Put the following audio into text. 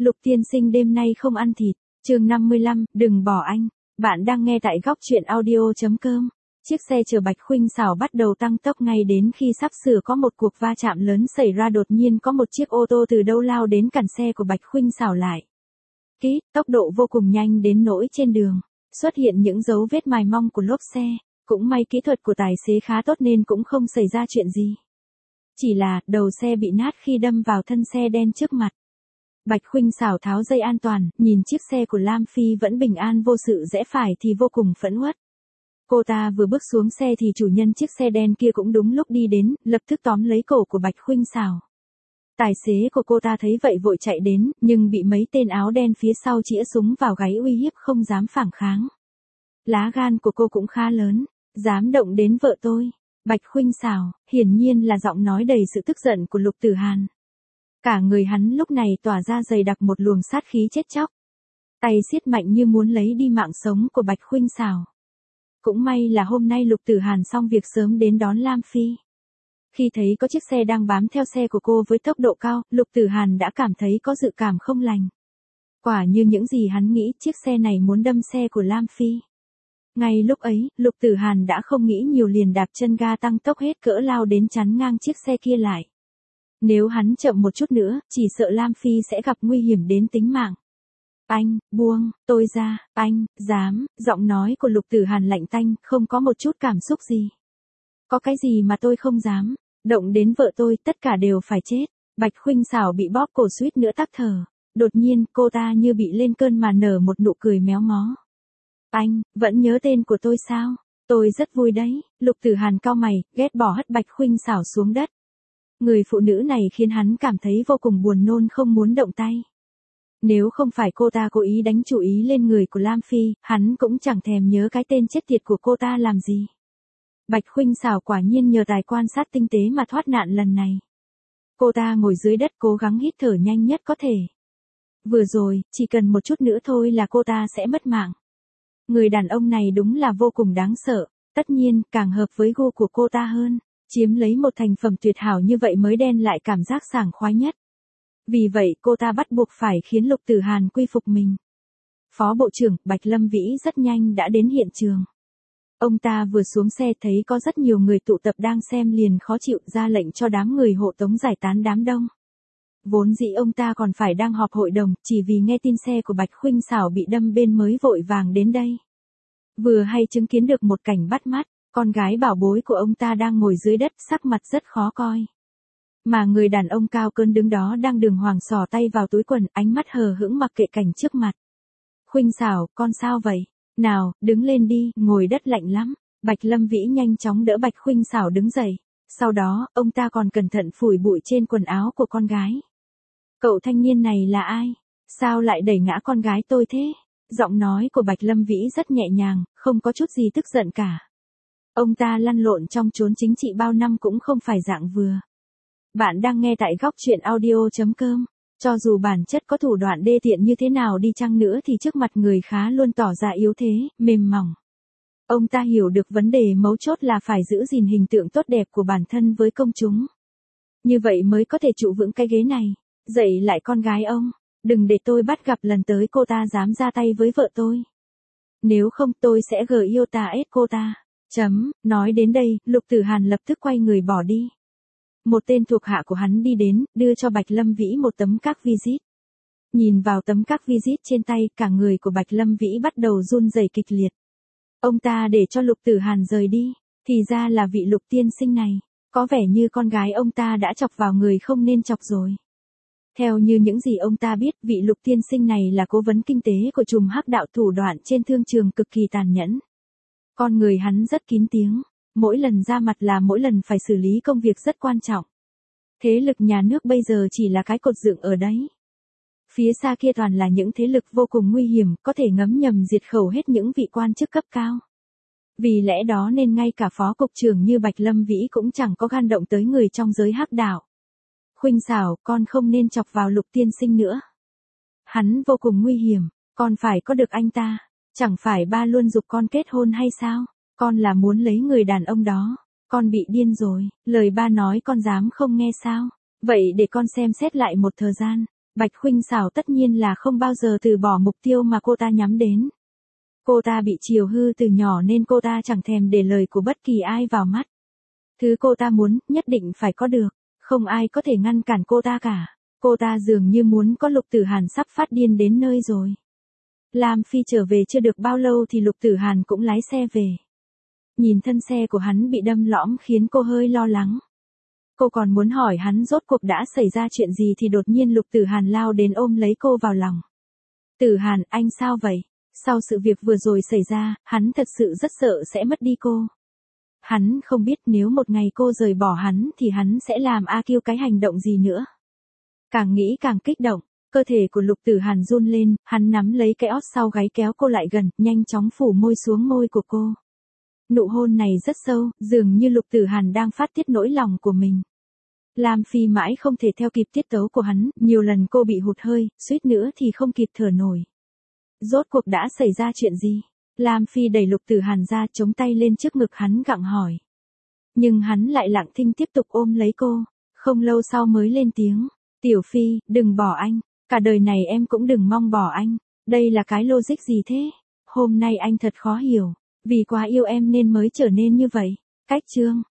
Lục tiên sinh đêm nay không ăn thịt. Chương 55, đừng bỏ anh. Bạn đang nghe tại góc truyện audio.com. Chiếc xe chở Bạch Khuynh Xảo bắt đầu tăng tốc ngay đến khi sắp sửa có một cuộc va chạm lớn xảy ra, đột nhiên có một chiếc ô tô từ đâu lao đến cản xe của Bạch Khuynh Xảo lại. Tốc độ vô cùng nhanh đến nỗi trên đường xuất hiện những dấu vết mài mong của lốp xe. Cũng may kỹ thuật của tài xế khá tốt nên cũng không xảy ra chuyện gì. Chỉ là đầu xe bị nát khi đâm vào thân xe đen trước mặt. Bạch Khuynh Xảo tháo dây an toàn, nhìn chiếc xe của Lam Phi vẫn bình an vô sự rẽ phải thì vô cùng phẫn uất. Cô ta vừa bước xuống xe thì chủ nhân chiếc xe đen kia cũng đúng lúc đi đến, lập tức tóm lấy cổ của Bạch Khuynh Xảo. Tài xế của cô ta thấy vậy vội chạy đến, nhưng bị mấy tên áo đen phía sau chĩa súng vào gáy uy hiếp không dám phản kháng. Lá gan của cô cũng khá lớn, dám động đến vợ tôi. Bạch Khuynh Xảo, hiển nhiên là giọng nói đầy sự tức giận của Lục Tử Hàn. Cả người hắn lúc này tỏa ra dày đặc một luồng sát khí chết chóc. Tay siết mạnh như muốn lấy đi mạng sống của Bạch Khuynh Xảo. Cũng may là hôm nay Lục Tử Hàn xong việc sớm đến đón Lam Phi. Khi thấy có chiếc xe đang bám theo xe của cô với tốc độ cao, Lục Tử Hàn đã cảm thấy có dự cảm không lành. Quả như những gì hắn nghĩ, chiếc xe này muốn đâm xe của Lam Phi. Ngay lúc ấy, Lục Tử Hàn đã không nghĩ nhiều liền đạp chân ga tăng tốc hết cỡ lao đến chắn ngang chiếc xe kia lại. Nếu hắn chậm một chút nữa, chỉ sợ Lam Phi sẽ gặp nguy hiểm đến tính mạng. Anh, buông, tôi ra, anh, dám, giọng nói của Lục Tử Hàn lạnh tanh, không có một chút cảm xúc gì. Có cái gì mà tôi không dám, động đến vợ tôi, tất cả đều phải chết. Bạch Khuynh Xảo bị bóp cổ suýt nữa tắc thở. Đột nhiên, cô ta như bị lên cơn mà nở một nụ cười méo mó. Anh, vẫn nhớ tên của tôi sao? Tôi rất vui đấy. Lục Tử Hàn cau mày, ghét bỏ hất Bạch Khuynh Xảo xuống đất. Người phụ nữ này khiến hắn cảm thấy vô cùng buồn nôn, không muốn động tay. Nếu không phải cô ta cố ý đánh chú ý lên người của Lam Phi, hắn cũng chẳng thèm nhớ cái tên chết tiệt của cô ta làm gì. Bạch Khuynh Xảo quả nhiên nhờ tài quan sát tinh tế mà thoát nạn lần này. Cô ta ngồi dưới đất cố gắng hít thở nhanh nhất có thể. Vừa rồi, chỉ cần một chút nữa thôi là cô ta sẽ mất mạng. Người đàn ông này đúng là vô cùng đáng sợ, tất nhiên càng hợp với gu của cô ta hơn. Chiếm lấy một thành phẩm tuyệt hảo như vậy mới đem lại cảm giác sảng khoái nhất. Vì vậy cô ta bắt buộc phải khiến Lục Tử Hàn quy phục mình. Phó Bộ trưởng Bạch Lâm Vĩ rất nhanh đã đến hiện trường. Ông ta vừa xuống xe thấy có rất nhiều người tụ tập đang xem liền khó chịu, ra lệnh cho đám người hộ tống giải tán đám đông. Vốn dĩ ông ta còn phải đang họp hội đồng, chỉ vì nghe tin xe của Bạch Khuynh Xảo bị đâm bên mới vội vàng đến đây. Vừa hay chứng kiến được một cảnh bắt mắt. Con gái bảo bối của ông ta đang ngồi dưới đất, sắc mặt rất khó coi. Mà người đàn ông cao cơn đứng đó đang đường hoàng xỏ tay vào túi quần, ánh mắt hờ hững mặc kệ cảnh trước mặt. Khuynh Xảo, con sao vậy? Nào, đứng lên đi, ngồi đất lạnh lắm. Bạch Lâm Vĩ nhanh chóng đỡ Bạch Khuynh Xảo đứng dậy. Sau đó, ông ta còn cẩn thận phủi bụi trên quần áo của con gái. Cậu thanh niên này là ai? Sao lại đẩy ngã con gái tôi thế? Giọng nói của Bạch Lâm Vĩ rất nhẹ nhàng, không có chút gì tức giận cả. Ông ta lăn lộn trong chốn chính trị bao năm cũng không phải dạng vừa. Bạn đang nghe tại góc truyện audio.com. Cho dù bản chất có thủ đoạn đê tiện như thế nào đi chăng nữa thì trước mặt người khá luôn tỏ ra yếu thế, mềm mỏng. Ông ta hiểu được vấn đề mấu chốt là phải giữ gìn hình tượng tốt đẹp của bản thân với công chúng. Như vậy mới có thể trụ vững cái ghế này. Dạy lại con gái ông, đừng để tôi bắt gặp lần tới cô ta dám ra tay với vợ tôi. Nếu không tôi sẽ yêu ta ép cô ta. Nói đến đây, Lục Tử Hàn lập tức quay người bỏ đi. Một tên thuộc hạ của hắn đi đến, đưa cho Bạch Lâm Vĩ một tấm các visit. Nhìn vào tấm các visit trên tay, cả người của Bạch Lâm Vĩ bắt đầu run rẩy kịch liệt. Ông ta để cho Lục Tử Hàn rời đi, thì ra là vị Lục tiên sinh này. Có vẻ như con gái ông ta đã chọc vào người không nên chọc rồi. Theo như những gì ông ta biết, vị Lục tiên sinh này là cố vấn kinh tế của trùm hắc đạo, thủ đoạn trên thương trường cực kỳ tàn nhẫn. Con người hắn rất kín tiếng, mỗi lần ra mặt là mỗi lần phải xử lý công việc rất quan trọng. Thế lực nhà nước bây giờ chỉ là cái cột dựng ở đấy. Phía xa kia toàn là những thế lực vô cùng nguy hiểm, có thể ngấm nhầm diệt khẩu hết những vị quan chức cấp cao. Vì lẽ đó nên ngay cả phó cục trưởng như Bạch Lâm Vĩ cũng chẳng có gan động tới người trong giới hắc đạo. Khuynh Xảo, con không nên chọc vào Lục tiên sinh nữa. Hắn vô cùng nguy hiểm, con phải có được anh ta. Chẳng phải ba luôn giục con kết hôn hay sao? Con là muốn lấy người đàn ông đó. Con bị điên rồi, lời ba nói con dám không nghe sao? Vậy để con xem xét lại một thời gian. Bạch Khuynh Sảo tất nhiên là không bao giờ từ bỏ mục tiêu mà cô ta nhắm đến. Cô ta bị chiều hư từ nhỏ nên cô ta chẳng thèm để lời của bất kỳ ai vào mắt. Thứ cô ta muốn, nhất định phải có được, không ai có thể ngăn cản cô ta cả. Cô ta dường như muốn có Lục Tử Hàn sắp phát điên đến nơi rồi. Lam Phi trở về chưa được bao lâu thì Lục Tử Hàn cũng lái xe về. Nhìn thân xe của hắn bị đâm lõm khiến cô hơi lo lắng. Cô còn muốn hỏi hắn rốt cuộc đã xảy ra chuyện gì thì đột nhiên Lục Tử Hàn lao đến ôm lấy cô vào lòng. Tử Hàn, anh sao vậy? Sau sự việc vừa rồi xảy ra, hắn thật sự rất sợ sẽ mất đi cô. Hắn không biết nếu một ngày cô rời bỏ hắn thì hắn sẽ làm A Kiêu cái hành động gì nữa. Càng nghĩ càng kích động, cơ thể của Lục Tử Hàn run lên, hắn nắm lấy cái ót sau gáy kéo cô lại gần, nhanh chóng phủ môi xuống môi của cô. Nụ hôn này rất sâu, dường như Lục Tử Hàn đang phát tiết nỗi lòng của mình. Lam Phi mãi không thể theo kịp tiết tấu của hắn, nhiều lần cô bị hụt hơi, suýt nữa thì không kịp thở nổi. Rốt cuộc đã xảy ra chuyện gì? Lam Phi đẩy Lục Tử Hàn ra, chống tay lên trước ngực hắn gặng hỏi. Nhưng hắn lại lặng thinh tiếp tục ôm lấy cô, không lâu sau mới lên tiếng. Tiểu Phi, đừng bỏ anh, cả đời này em cũng đừng mong bỏ anh, đây là cái logic gì thế? Hôm nay anh thật khó hiểu, vì quá yêu em nên mới trở nên như vậy. Cách chương